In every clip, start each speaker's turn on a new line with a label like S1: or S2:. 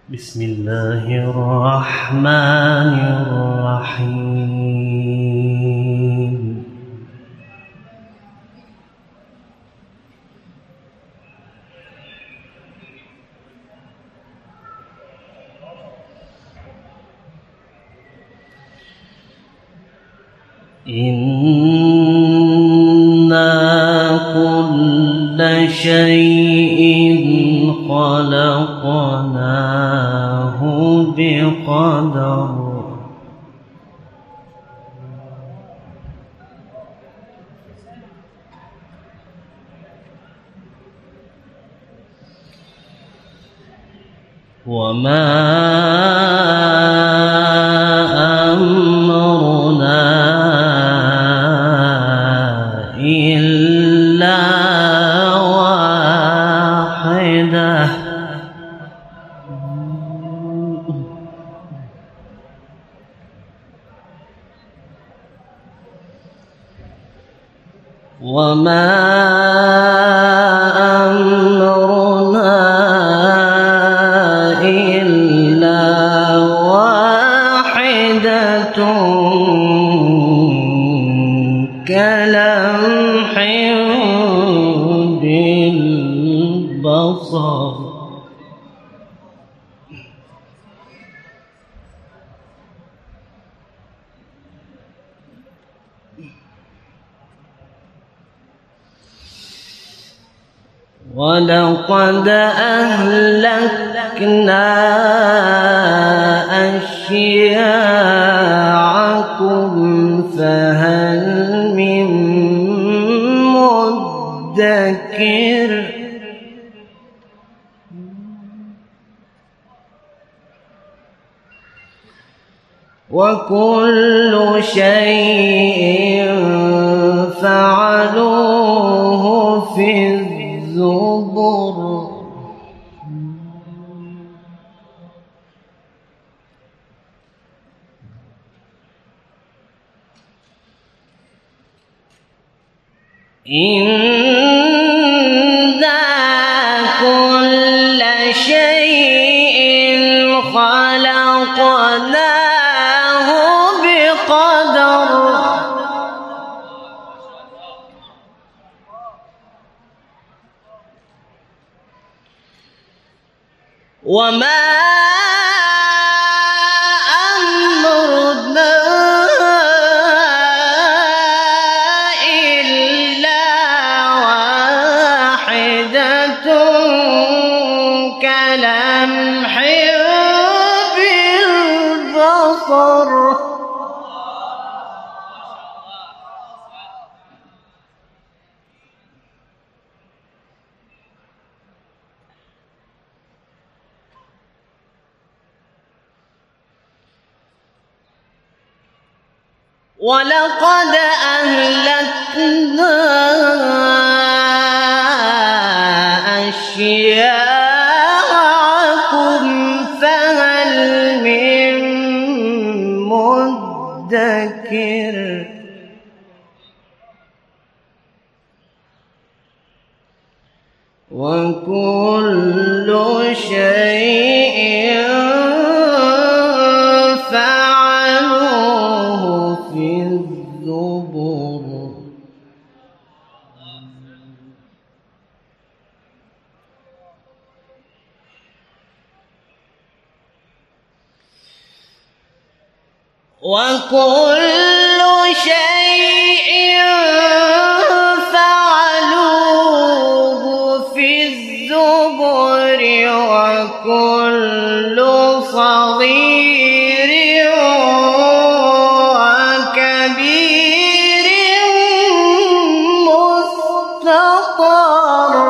S1: بسم الله الرحمن الرحيم. إنا كل شيء خلقناه بقدر. وما أمرنا إلا واحدة كلمح بالبصر. ولقد أهلكنا أشياعكم فهل من مدكر. وكل شيء فعلوه في الزبر. إنا كل شيء خلقناه بقدر. وما أمرنا إلا واحدة كلمح بالبصر. ولقد أهلكنا أشياعكم فهل من مدكر. وكل شيء فعلوه في الزبر. وكل شيء فعلوه في الزبر. وكل صغير وكبير مستطر.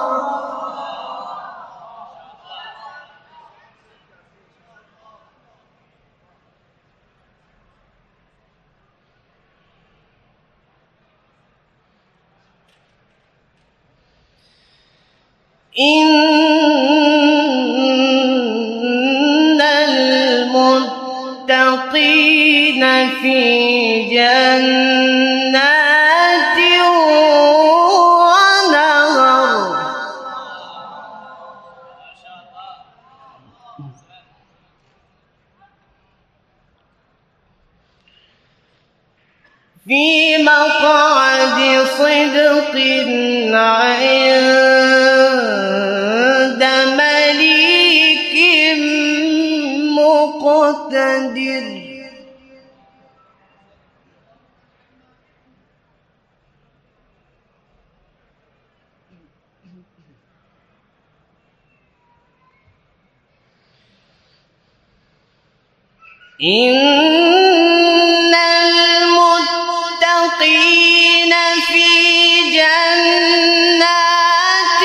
S1: إن المتقين في جنات ونهر. في مقعد صدق عند مليك مقتدر. إن المتقين في جنات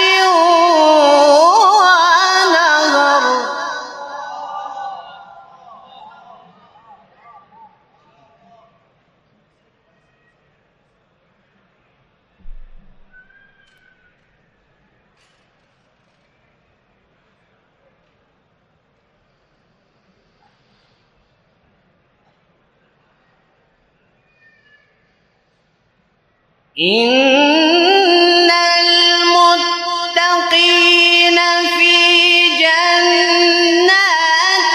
S1: ونهر. إن المتقين في جنات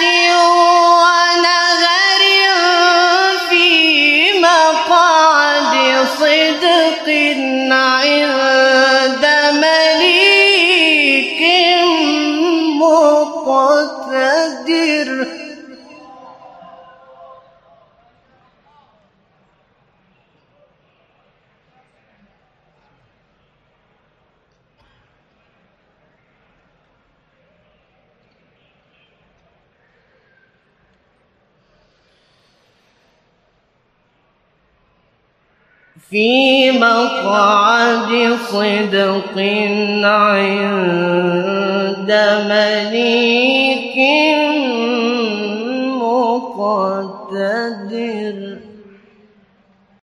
S1: ونهر في مقعد صدق عند مليك مقتدر. في مقعد صدق عند مليك مقتدر.